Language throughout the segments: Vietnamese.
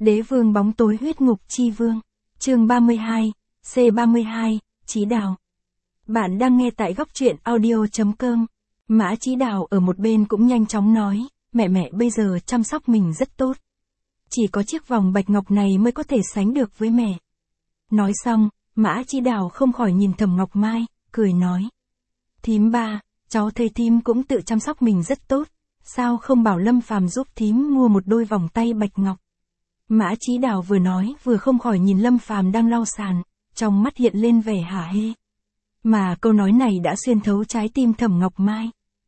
Đế vương bóng tối huyết ngục chi vương. Chương 32, C32, Chí Đào. Bạn đang nghe tại góc truyện audio.com. Mã Chí Đào ở một bên cũng nhanh chóng nói, mẹ bây giờ chăm sóc mình rất tốt. Chỉ có chiếc vòng bạch ngọc này mới có thể sánh được với mẹ. Nói xong, Mã Chí Đào không khỏi nhìn Thẩm Ngọc Mai, cười nói. Thím ba, cháu thấy thím cũng tự chăm sóc mình rất tốt, sao không bảo Lâm Phàm giúp thím mua một đôi vòng tay bạch ngọc. Mã Chí Đào vừa nói vừa không khỏi nhìn Lâm Phàm đang lau sàn, trong mắt hiện lên vẻ hả hê. Mà câu nói này đã xuyên thấu trái tim Thẩm Ngọc Mai.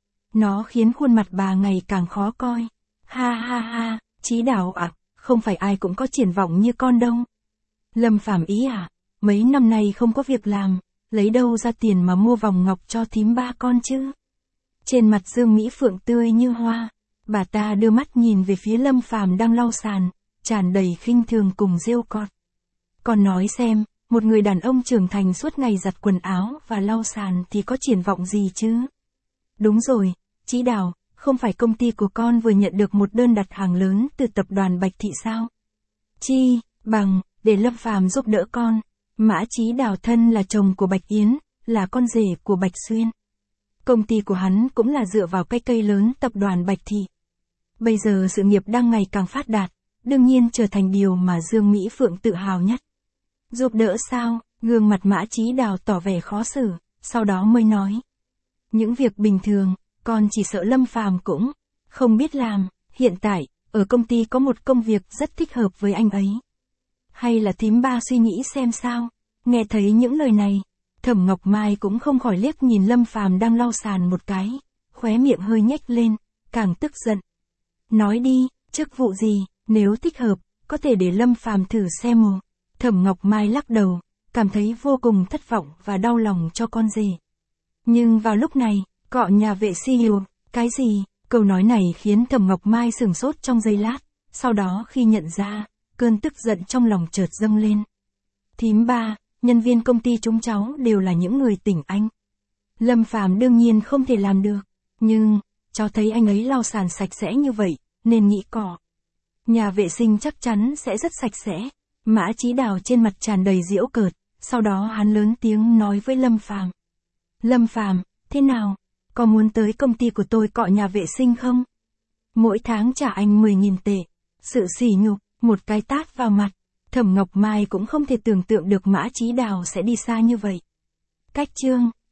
Nó khiến khuôn mặt bà ngày càng khó coi. Ha ha ha, Chí Đào ạ, không phải ai cũng có triển vọng như con đâu. Lâm Phàm ý à, mấy năm nay không có việc làm, lấy đâu ra tiền mà mua vòng ngọc cho thím ba con chứ. Trên mặt Dương Mỹ Phượng tươi như hoa, bà ta đưa mắt nhìn về phía Lâm Phàm đang lau sàn, tràn đầy khinh thường cùng giễu cợt. Còn nói xem, một người đàn ông trưởng thành suốt ngày giặt quần áo và lau sàn thì có triển vọng gì chứ? Đúng rồi, Chí Đào, không phải công ty của con vừa nhận được một đơn đặt hàng lớn từ tập đoàn Bạch Thị sao? Chi, bằng, để Lâm Phàm giúp đỡ con. Mã Chí Đào thân là chồng của Bạch Yến, là con rể của Bạch Xuyên. Công ty của hắn cũng là dựa vào cái cây lớn tập đoàn Bạch Thị. Bây giờ sự nghiệp đang ngày càng phát đạt, đương nhiên trở thành điều mà Dương Mỹ Phượng tự hào nhất. Giúp đỡ sao? Gương mặt Mã Chí Đào tỏ vẻ khó xử, sau đó mới nói. Những việc bình thường, con chỉ sợ Lâm Phàm cũng không biết làm, hiện tại, ở công ty có một công việc rất thích hợp với anh ấy. Hay là thím ba suy nghĩ xem sao? Nghe thấy những lời này, Thẩm Ngọc Mai cũng không khỏi liếc nhìn Lâm Phàm đang lau sàn một cái, khóe miệng hơi nhếch lên, càng tức giận. Nói đi, chức vụ gì, nếu thích hợp, có thể để Lâm Phàm thử xem mồ. Thẩm Ngọc Mai lắc đầu, cảm thấy vô cùng thất vọng và đau lòng cho con rể. Nhưng vào lúc này, cọ nhà vệ sinh, cái gì? Câu nói này khiến Thẩm Ngọc Mai sửng sốt trong giây lát, sau đó khi nhận ra, cơn tức giận trong lòng chợt dâng lên. Thím ba, nhân viên công ty chúng cháu đều là những người tỉnh anh. Lâm Phàm đương nhiên không thể làm được, nhưng, cháu thấy anh ấy lau sàn sạch sẽ như vậy, nên nghĩ cọ nhà vệ sinh chắc chắn sẽ rất sạch sẽ. Mã Chí Đào trên mặt tràn đầy giễu cợt, sau đó hắn lớn tiếng nói với Lâm Phàm. Lâm Phàm, thế nào? Có muốn tới công ty của tôi cọ nhà vệ sinh không? Mỗi tháng trả anh 10.000 tệ. Sự sỉ nhục, một cái tát vào mặt. Thẩm Ngọc Mai cũng không thể tưởng tượng được Mã Chí Đào sẽ đi xa như vậy. Cách chương